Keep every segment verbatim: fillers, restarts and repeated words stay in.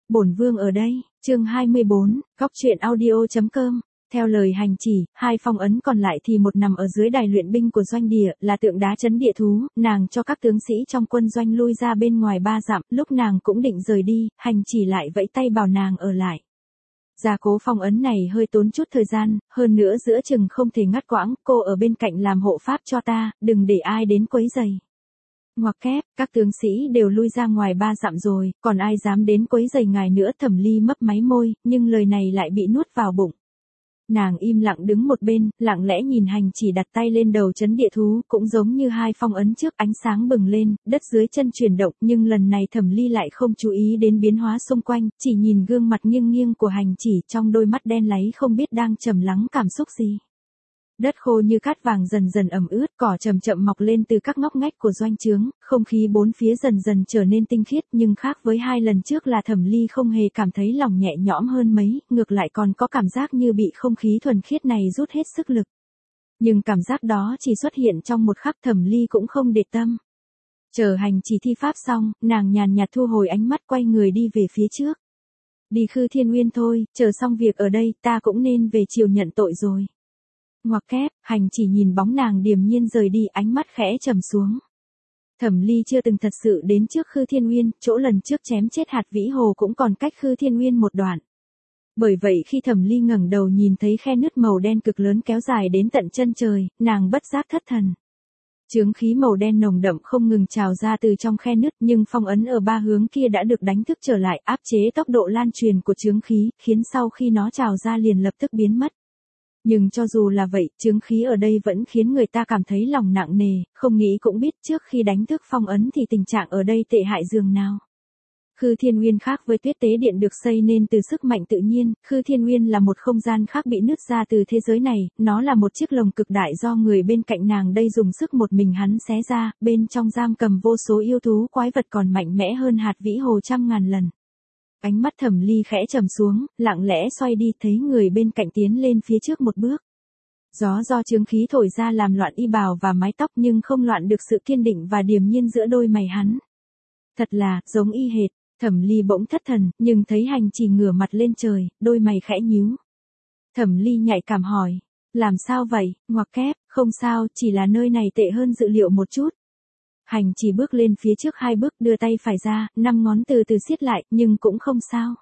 Bổn vương ở đây, chương hai mươi bốn, góc truyện audio.com. Theo lời hành chỉ, hai phong ấn còn lại thì một nằm ở dưới đài luyện binh của doanh địa, là tượng đá chấn địa thú, nàng cho các tướng sĩ trong quân doanh lui ra bên ngoài ba dặm, lúc nàng cũng định rời đi, hành chỉ lại vẫy tay bảo nàng ở lại. Gia cố phong ấn này hơi tốn chút thời gian, hơn nữa giữa chừng không thể ngắt quãng, cô ở bên cạnh làm hộ pháp cho ta, đừng để ai đến quấy rầy. Ngoặc kép, các tướng sĩ đều lui ra ngoài ba dặm rồi, còn ai dám đến quấy rầy ngài nữa. Thẩm Ly mấp máy môi, nhưng lời này lại bị nuốt vào bụng. Nàng im lặng đứng một bên, lặng lẽ nhìn hành chỉ đặt tay lên đầu chấn địa thú, cũng giống như hai phong ấn trước, ánh sáng bừng lên, đất dưới chân chuyển động, nhưng lần này Thẩm Ly lại không chú ý đến biến hóa xung quanh, chỉ nhìn gương mặt nghiêng nghiêng của hành chỉ, trong đôi mắt đen láy không biết đang trầm lắng cảm xúc gì. Đất khô như cát vàng dần dần ẩm ướt, cỏ chậm chậm mọc lên từ các ngóc ngách của doanh trướng, không khí bốn phía dần dần trở nên tinh khiết, nhưng khác với hai lần trước là Thẩm Ly không hề cảm thấy lòng nhẹ nhõm hơn mấy, ngược lại còn có cảm giác như bị không khí thuần khiết này rút hết sức lực. Nhưng cảm giác đó chỉ xuất hiện trong một khắc, Thẩm Ly cũng không để tâm. Chờ hành chỉ thi pháp xong, nàng nhàn nhạt thu hồi ánh mắt, quay người đi về phía trước. Đi Khư Thiên Uyên thôi, chờ xong việc ở đây, ta cũng nên về triều nhận tội rồi. Ngoặc kép, hành chỉ nhìn bóng nàng điềm nhiên rời đi, ánh mắt khẽ trầm xuống. Thẩm Ly chưa từng thật sự đến trước Khư Thiên Uyên, chỗ lần trước chém chết Hạt Vĩ Hồ cũng còn cách Khư Thiên Uyên một đoạn. Bởi vậy khi Thẩm Ly ngẩng đầu nhìn thấy khe nứt màu đen cực lớn kéo dài đến tận chân trời, nàng bất giác thất thần. Chướng khí màu đen nồng đậm không ngừng trào ra từ trong khe nứt, nhưng phong ấn ở ba hướng kia đã được đánh thức trở lại, áp chế tốc độ lan truyền của chướng khí, khiến sau khi nó trào ra liền lập tức biến mất. Nhưng cho dù là vậy, chướng khí ở đây vẫn khiến người ta cảm thấy lòng nặng nề, không nghĩ cũng biết trước khi đánh thức phong ấn thì tình trạng ở đây tệ hại dường nào. Khư Thiên Uyên khác với Tuyết Tế Điện được xây nên từ sức mạnh tự nhiên, Khư Thiên Uyên là một không gian khác bị nứt ra từ thế giới này, nó là một chiếc lồng cực đại do người bên cạnh nàng đây dùng sức một mình hắn xé ra, bên trong giam cầm vô số yêu thú quái vật còn mạnh mẽ hơn Hạt Vĩ Hồ trăm ngàn lần. Ánh mắt Thẩm Ly khẽ trầm xuống, lặng lẽ xoay đi, thấy người bên cạnh tiến lên phía trước một bước. Gió do chướng khí thổi ra làm loạn y bào và mái tóc, nhưng không loạn được sự kiên định và điềm nhiên giữa đôi mày hắn. Thật là, giống y hệt. Thẩm Ly bỗng thất thần, nhưng thấy hành chỉ ngửa mặt lên trời, đôi mày khẽ nhíu. Thẩm Ly nhạy cảm hỏi, làm sao vậy? Ngoặc kép, không sao, chỉ là nơi này tệ hơn dự liệu một chút. Hành chỉ bước lên phía trước hai bước, đưa tay phải ra, năm ngón từ từ siết lại, nhưng cũng không sao.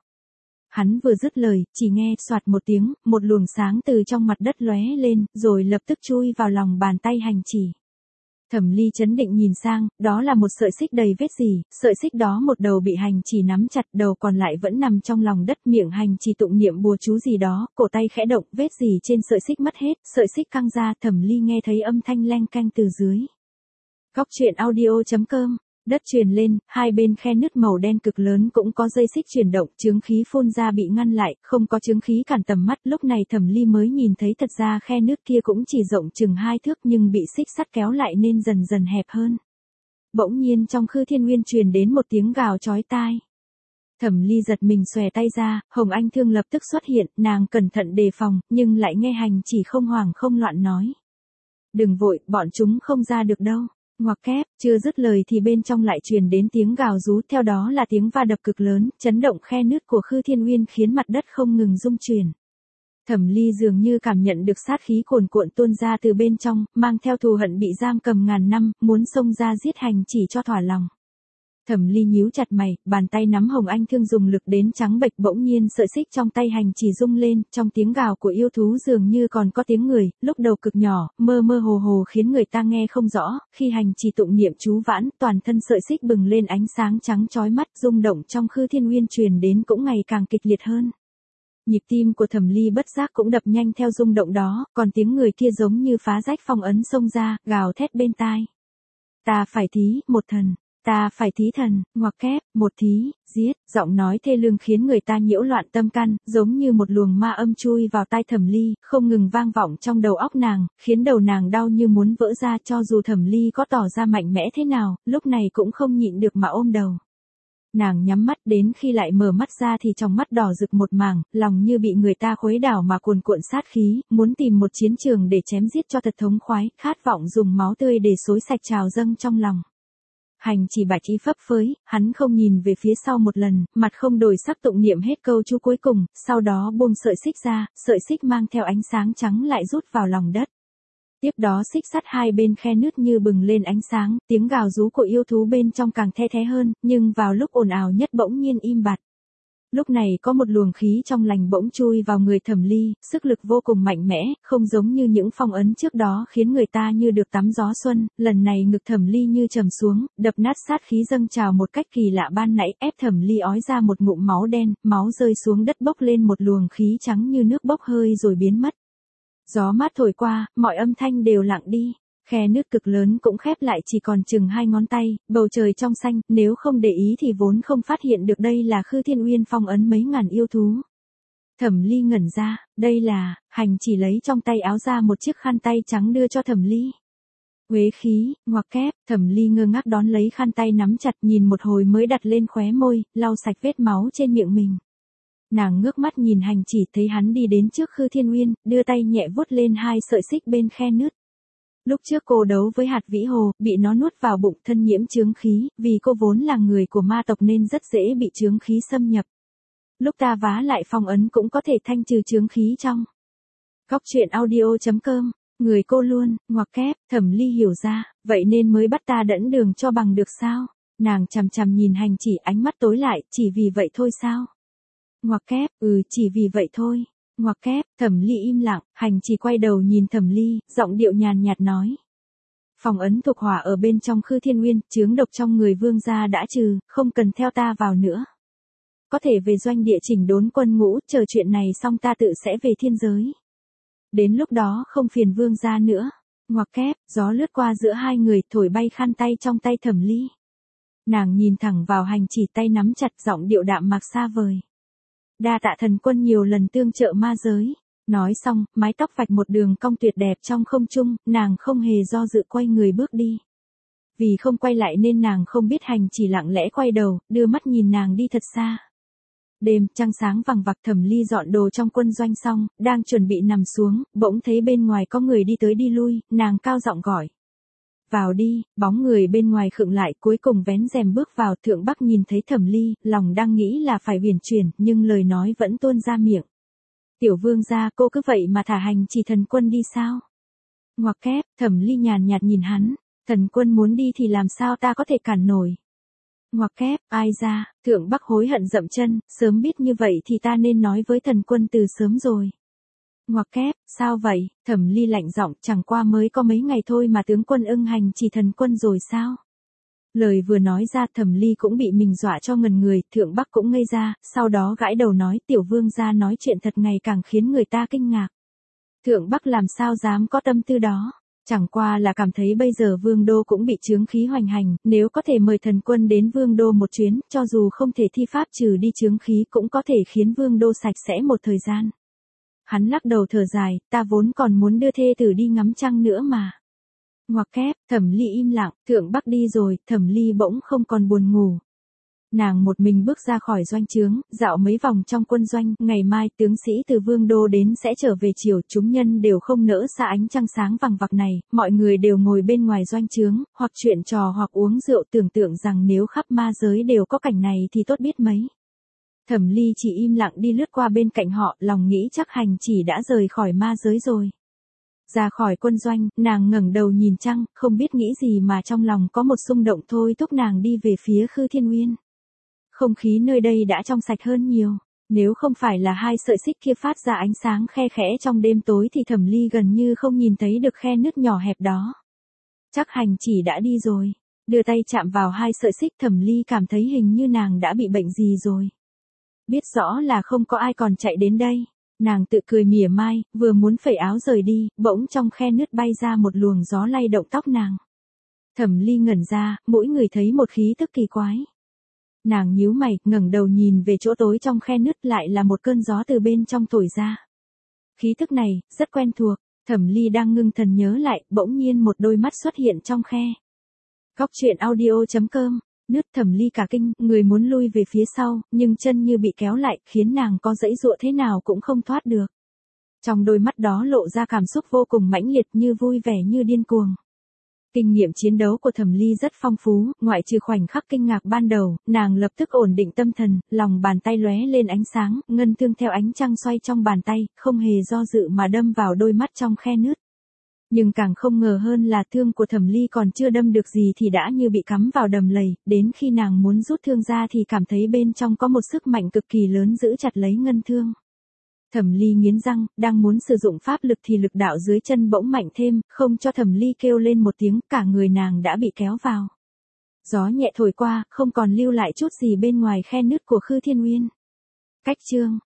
Hắn vừa dứt lời, chỉ nghe soạt một tiếng, một luồng sáng từ trong mặt đất lóe lên, rồi lập tức chui vào lòng bàn tay hành chỉ. Thẩm Ly chấn định nhìn sang, đó là một sợi xích đầy vết rỉ, sợi xích đó một đầu bị hành chỉ nắm chặt, đầu còn lại vẫn nằm trong lòng đất, miệng hành chỉ tụng niệm bùa chú gì đó, cổ tay khẽ động, vết rỉ trên sợi xích mất hết, sợi xích căng ra, Thẩm Ly nghe thấy âm thanh leng keng từ dưới. Góc truyện audio.com. Đất truyền lên, hai bên khe nứt màu đen cực lớn cũng có dây xích chuyển động, chướng khí phun ra bị ngăn lại, không có chướng khí cản tầm mắt, lúc này Thẩm Ly mới nhìn thấy thật ra khe nứt kia cũng chỉ rộng chừng hai thước nhưng bị xích sắt kéo lại nên dần dần hẹp hơn. Bỗng nhiên trong Khư Thiên Uyên truyền đến một tiếng gào chói tai. Thẩm Ly giật mình xòe tay ra, Hồng Anh Thương lập tức xuất hiện, nàng cẩn thận đề phòng, nhưng lại nghe hành chỉ không hoảng không loạn nói. Đừng vội, bọn chúng không ra được đâu. Ngoặc kép, chưa dứt lời thì bên trong lại truyền đến tiếng gào rú, theo đó là tiếng va đập cực lớn, chấn động khe nứt của Khư Thiên Uyên khiến mặt đất không ngừng rung chuyển. Thẩm Ly dường như cảm nhận được sát khí cuồn cuộn tuôn ra từ bên trong, mang theo thù hận bị giam cầm ngàn năm, muốn xông ra giết hành chỉ cho thỏa lòng. Thẩm Ly nhíu chặt mày, bàn tay nắm Hồng Anh Thương dùng lực đến trắng bệch, bỗng nhiên sợi xích trong tay hành chỉ rung lên, trong tiếng gào của yêu thú dường như còn có tiếng người, lúc đầu cực nhỏ, mơ mơ hồ hồ khiến người ta nghe không rõ, khi hành chỉ tụng niệm chú vãn, toàn thân sợi xích bừng lên ánh sáng trắng chói mắt, rung động trong Khư Thiên Uyên truyền đến cũng ngày càng kịch liệt hơn. Nhịp tim của Thẩm Ly bất giác cũng đập nhanh theo rung động đó, còn tiếng người kia giống như phá rách phong ấn xông ra, gào thét bên tai. Ta phải thí, một thần. Ta phải thí thần, ngoặc kép, một thí, giết, giọng nói thê lương khiến người ta nhiễu loạn tâm can, giống như một luồng ma âm chui vào tai Thẩm Ly, không ngừng vang vọng trong đầu óc nàng, khiến đầu nàng đau như muốn vỡ ra, cho dù Thẩm Ly có tỏ ra mạnh mẽ thế nào, lúc này cũng không nhịn được mà ôm đầu. Nàng nhắm mắt, đến khi lại mở mắt ra thì trong mắt đỏ rực một mảng, lòng như bị người ta khuấy đảo mà cuồn cuộn sát khí, muốn tìm một chiến trường để chém giết cho thật thống khoái, khát vọng dùng máu tươi để xối sạch trào dâng trong lòng. Hành chỉ bạch y phấp phới, hắn không nhìn về phía sau một lần, mặt không đổi sắc tụng niệm hết câu chú cuối cùng, sau đó buông sợi xích ra, sợi xích mang theo ánh sáng trắng lại rút vào lòng đất. Tiếp đó xích sắt hai bên khe nứt như bừng lên ánh sáng, tiếng gào rú của yêu thú bên trong càng the thé hơn, nhưng vào lúc ồn ào nhất bỗng nhiên im bặt. Lúc này có một luồng khí trong lành bỗng chui vào người Thẩm Ly, sức lực vô cùng mạnh mẽ, không giống như những phong ấn trước đó khiến người ta như được tắm gió xuân, lần này ngực Thẩm Ly như trầm xuống, đập nát sát khí dâng trào một cách kỳ lạ ban nãy, ép Thẩm Ly ói ra một ngụm máu đen, máu rơi xuống đất bốc lên một luồng khí trắng như nước bốc hơi rồi biến mất. Gió mát thổi qua, mọi âm thanh đều lặng đi. Khe nước cực lớn cũng khép lại chỉ còn chừng hai ngón tay, bầu trời trong xanh, nếu không để ý thì vốn không phát hiện được đây là Khư Thiên Uyên phong ấn mấy ngàn yêu thú. Thẩm Ly ngẩn ra, đây là, hành chỉ lấy trong tay áo ra một chiếc khăn tay trắng đưa cho Thẩm Ly. Uế khí, ngoặc kép, Thẩm Ly ngơ ngác đón lấy khăn tay nắm chặt nhìn một hồi mới đặt lên khóe môi, lau sạch vết máu trên miệng mình. Nàng ngước mắt nhìn hành chỉ thấy hắn đi đến trước Khư Thiên Uyên, đưa tay nhẹ vuốt lên hai sợi xích bên khe nứt. Lúc trước cô đấu với hạt vĩ hồ, bị nó nuốt vào bụng thân nhiễm chướng khí, vì cô vốn là người của ma tộc nên rất dễ bị chướng khí xâm nhập. Lúc ta vá lại phong ấn cũng có thể thanh trừ chướng khí trong. Góc truyện audio chấm com, người cô luôn, ngoặc kép, Thẩm Ly hiểu ra, vậy nên mới bắt ta đẫn đường cho bằng được sao? Nàng chằm chằm nhìn hành chỉ ánh mắt tối lại, chỉ vì vậy thôi sao? Ngoặc kép, ừ chỉ vì vậy thôi. Ngoặc kép, Thẩm Ly im lặng, hành chỉ quay đầu nhìn Thẩm Ly, giọng điệu nhàn nhạt nói. Phong ấn thuộc hỏa ở bên trong Khư Thiên Uyên, chướng độc trong người vương gia đã trừ, không cần theo ta vào nữa. Có thể về doanh địa chỉnh đốn quân ngũ, chờ chuyện này xong ta tự sẽ về thiên giới. Đến lúc đó không phiền vương gia nữa. Ngoặc kép, gió lướt qua giữa hai người, thổi bay khăn tay trong tay Thẩm Ly. Nàng nhìn thẳng vào hành chỉ tay nắm chặt giọng điệu đạm mạc xa vời. Đa tạ thần quân nhiều lần tương trợ ma giới. Nói xong, mái tóc vạch một đường cong tuyệt đẹp trong không trung, nàng không hề do dự quay người bước đi. Vì không quay lại nên nàng không biết hành chỉ lặng lẽ quay đầu, đưa mắt nhìn nàng đi thật xa. Đêm, trăng sáng vằng vặc. Thẩm Ly dọn đồ trong quân doanh xong, đang chuẩn bị nằm xuống, bỗng thấy bên ngoài có người đi tới đi lui, nàng cao giọng gọi. Vào đi, bóng người bên ngoài khựng lại cuối cùng vén rèm bước vào. Thượng Bắc nhìn thấy Thẩm Ly, lòng đang nghĩ là phải uyển chuyển, nhưng lời nói vẫn tuôn ra miệng. Tiểu vương gia, cô cứ vậy mà thả hành chỉ thần quân đi sao? Ngoặc kép, Thẩm Ly nhàn nhạt nhìn hắn, thần quân muốn đi thì làm sao ta có thể cản nổi? Ngoặc kép, ai ra, Thượng Bắc hối hận dậm chân, sớm biết như vậy thì ta nên nói với thần quân từ sớm rồi. Ngoặc kép, sao vậy? Thẩm Ly lạnh giọng, chẳng qua mới có mấy ngày thôi mà tướng quân ưng hành chỉ thần quân rồi sao? Lời vừa nói ra Thẩm Ly cũng bị mình dọa cho ngần người, Thượng Bắc cũng ngây ra, sau đó gãi đầu nói tiểu vương gia nói chuyện thật ngày càng khiến người ta kinh ngạc. Thượng Bắc làm sao dám có tâm tư đó? Chẳng qua là cảm thấy bây giờ vương đô cũng bị chướng khí hoành hành, nếu có thể mời thần quân đến vương đô một chuyến, cho dù không thể thi pháp trừ đi chướng khí cũng có thể khiến vương đô sạch sẽ một thời gian. Hắn lắc đầu thở dài, ta vốn còn muốn đưa thê tử đi ngắm trăng nữa mà. Ngoặc kép, Thẩm Ly im lặng, Thượng Bắc đi rồi, Thẩm Ly bỗng không còn buồn ngủ. Nàng một mình bước ra khỏi doanh trướng, dạo mấy vòng trong quân doanh, ngày mai tướng sĩ từ vương đô đến sẽ trở về chiều, chúng nhân đều không nỡ xa ánh trăng sáng vằng vặc này, mọi người đều ngồi bên ngoài doanh trướng, hoặc chuyện trò hoặc uống rượu, tưởng tượng rằng nếu khắp ma giới đều có cảnh này thì tốt biết mấy. Thẩm Ly chỉ im lặng đi lướt qua bên cạnh họ, lòng nghĩ chắc hành chỉ đã rời khỏi ma giới rồi. Ra khỏi quân doanh, nàng ngẩng đầu nhìn trăng, không biết nghĩ gì mà trong lòng có một xung động thôi thúc nàng đi về phía Khư Thiên Uyên. Không khí nơi đây đã trong sạch hơn nhiều, nếu không phải là hai sợi xích kia phát ra ánh sáng khe khẽ trong đêm tối thì Thẩm Ly gần như không nhìn thấy được khe nứt nhỏ hẹp đó. Chắc hành chỉ đã đi rồi. Đưa tay chạm vào hai sợi xích, Thẩm Ly cảm thấy hình như nàng đã bị bệnh gì rồi. Biết rõ là không có ai còn chạy đến đây. Nàng tự cười mỉa mai, vừa muốn phẩy áo rời đi, bỗng trong khe nứt bay ra một luồng gió lay động tóc nàng. Thẩm Ly ngẩn ra, mỗi người thấy một khí tức kỳ quái. Nàng nhíu mày, ngẩng đầu nhìn về chỗ tối trong khe nứt, lại là một cơn gió từ bên trong thổi ra. Khí tức này, rất quen thuộc. Thẩm Ly đang ngưng thần nhớ lại, bỗng nhiên một đôi mắt xuất hiện trong khe. Góc truyện audio chấm com. Nứt. Thẩm Ly cả kinh, người muốn lui về phía sau, nhưng chân như bị kéo lại, khiến nàng có giãy giụa thế nào cũng không thoát được. Trong đôi mắt đó lộ ra cảm xúc vô cùng mãnh liệt, như vui vẻ như điên cuồng. Kinh nghiệm chiến đấu của Thẩm Ly rất phong phú, ngoại trừ khoảnh khắc kinh ngạc ban đầu, nàng lập tức ổn định tâm thần, lòng bàn tay lóe lên ánh sáng, ngân thương theo ánh trăng xoay trong bàn tay, không hề do dự mà đâm vào đôi mắt trong khe nứt. Nhưng càng không ngờ hơn là thương của Thẩm Ly còn chưa đâm được gì thì đã như bị cắm vào đầm lầy, đến khi nàng muốn rút thương ra thì cảm thấy bên trong có một sức mạnh cực kỳ lớn giữ chặt lấy ngân thương. Thẩm Ly nghiến răng, đang muốn sử dụng pháp lực thì lực đạo dưới chân bỗng mạnh thêm, không cho Thẩm Ly kêu lên một tiếng, cả người nàng đã bị kéo vào. Gió nhẹ thổi qua, không còn lưu lại chút gì bên ngoài khe nứt của Khư Thiên Uyên. Cách chương